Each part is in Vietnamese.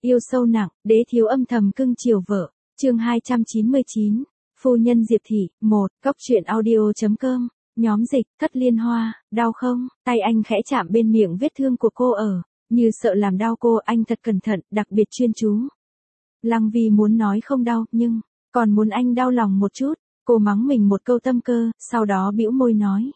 Yêu sâu nặng, đế thiếu âm thầm cưng chiều vợ. Chương 299. Phu nhân Diệp Thị, 1, Cốc truyện audio.com. Nhóm dịch, Thất Liên Hoa, đau không? Tay anh khẽ chạm bên miệng vết thương của cô như sợ làm đau cô, anh thật cẩn thận, đặc biệt chuyên chú. Lăng Vi muốn nói không đau, nhưng còn muốn anh đau lòng một chút. Cô mắng mình một câu tâm cơ, sau đó bĩu môi nói.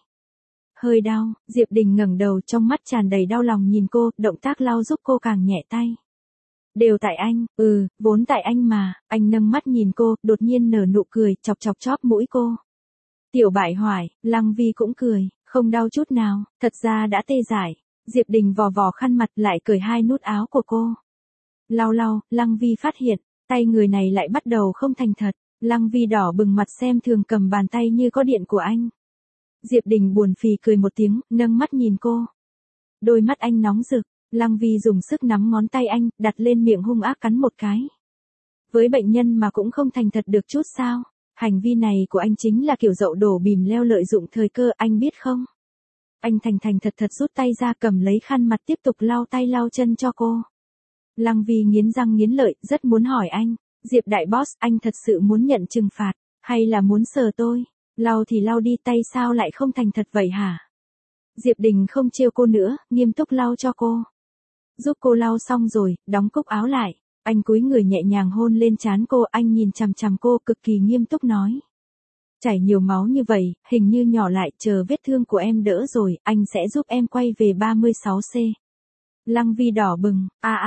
Hơi đau. Diệp Đình ngẩng đầu, trong mắt tràn đầy đau lòng nhìn cô, động tác lau giúp cô càng nhẹ tay. Đều tại anh, vốn tại anh mà. Anh nâng mắt nhìn cô, đột nhiên nở nụ cười, chọc chóp mũi cô. Tiểu bại hoại. Lăng Vi cũng cười, không đau chút nào, thật ra đã tê dại. Diệp Đình vò khăn mặt lại cởi hai nút áo của cô. Lau, Lăng Vi phát hiện, tay người này lại bắt đầu không thành thật. Lăng Vi đỏ bừng mặt xem thường cầm bàn tay như có điện của anh. Diệp Đình buồn phì cười một tiếng, nâng mắt nhìn cô. Đôi mắt anh nóng rực. Lăng Vi dùng sức nắm ngón tay anh, đặt lên miệng hung ác cắn một cái. Với bệnh nhân mà cũng không thành thật được chút sao? Hành vi này của anh chính là kiểu dậu đổ bìm leo lợi dụng thời cơ, anh biết không? Anh thành thật rút tay ra, cầm lấy khăn mặt tiếp tục lau tay lau chân cho cô. Lăng Vi nghiến răng nghiến lợi, rất muốn hỏi anh, Diệp đại boss, anh thật sự muốn nhận trừng phạt, hay là muốn sờ tôi? Lau thì lau đi, tay sao lại không thành thật vậy hả? Diệp Đình không trêu cô nữa, nghiêm túc lau cho cô. Giúp cô lau xong rồi, đóng cúc áo lại. Anh cúi người nhẹ nhàng hôn lên trán cô, anh nhìn chằm cô cực kỳ nghiêm túc nói. Chảy nhiều máu như vậy, hình như nhỏ lại, chờ vết thương của em đỡ rồi, anh sẽ giúp em quay về 36C. Lăng Vi đỏ bừng,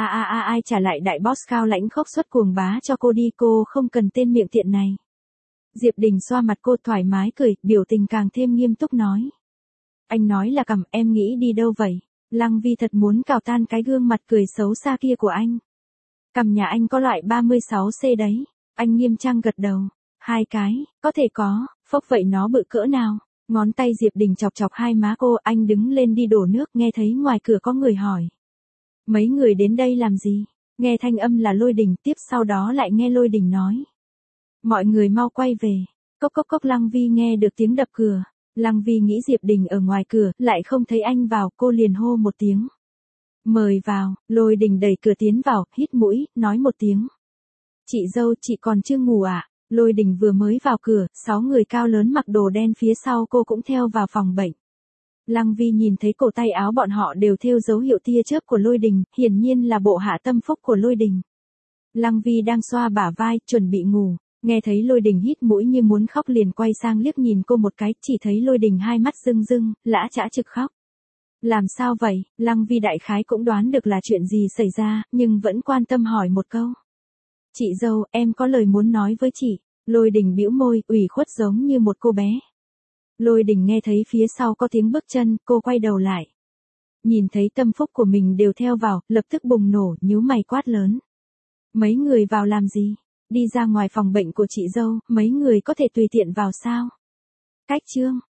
ai trả lại đại boss cao lãnh khốc xuất cuồng bá cho cô đi, cô không cần tên miệng tiện này. Diệp Đình xoa mặt cô thoải mái cười, biểu tình càng thêm nghiêm túc nói. Anh nói là cầm, em nghĩ đi đâu vậy? Lăng Vi thật muốn cào tan cái gương mặt cười xấu xa kia của anh. Cầm nhà anh có loại 36C đấy. Anh nghiêm trang gật đầu. 2 cái, có thể có, phốc vậy nó bự cỡ nào? Ngón tay Diệp Đình chọc hai má cô, anh đứng lên đi đổ nước, nghe thấy ngoài cửa có người hỏi. Mấy người đến đây làm gì? Nghe thanh âm là Lôi Đình, tiếp sau đó lại nghe Lôi Đình nói. Mọi người mau quay về. Cốc. Lăng Vi nghe được tiếng đập cửa. Lăng Vi nghĩ Diệp Đình ở ngoài cửa, lại không thấy anh vào, cô liền hô một tiếng. Mời vào. Lôi Đình đẩy cửa tiến vào, hít mũi, nói một tiếng. Chị dâu, chị còn chưa ngủ à? Lôi Đình vừa mới vào cửa, 6 người cao lớn mặc đồ đen phía sau cô cũng theo vào phòng bệnh. Lăng Vi nhìn thấy cổ tay áo bọn họ đều thêu dấu hiệu tia chớp của Lôi Đình, hiển nhiên là bộ hạ tâm phúc của Lôi Đình. Lăng Vi đang xoa bả vai, chuẩn bị ngủ. Nghe thấy Lôi Đình hít mũi như muốn khóc liền quay sang liếc nhìn cô một cái, chỉ thấy Lôi Đình hai mắt rưng, lã chã trực khóc. Làm sao vậy? Lăng Vi đại khái cũng đoán được là chuyện gì xảy ra, nhưng vẫn quan tâm hỏi một câu. Chị dâu, em có lời muốn nói với chị. Lôi Đình bĩu môi, ủy khuất giống như một cô bé. Lôi Đình nghe thấy phía sau có tiếng bước chân, cô quay đầu lại. Nhìn thấy tâm phúc của mình đều theo vào, lập tức bùng nổ, nhíu mày quát lớn. Mấy người vào làm gì? Đi ra ngoài phòng bệnh của chị dâu, mấy người có thể tùy tiện vào sao? Cách chương.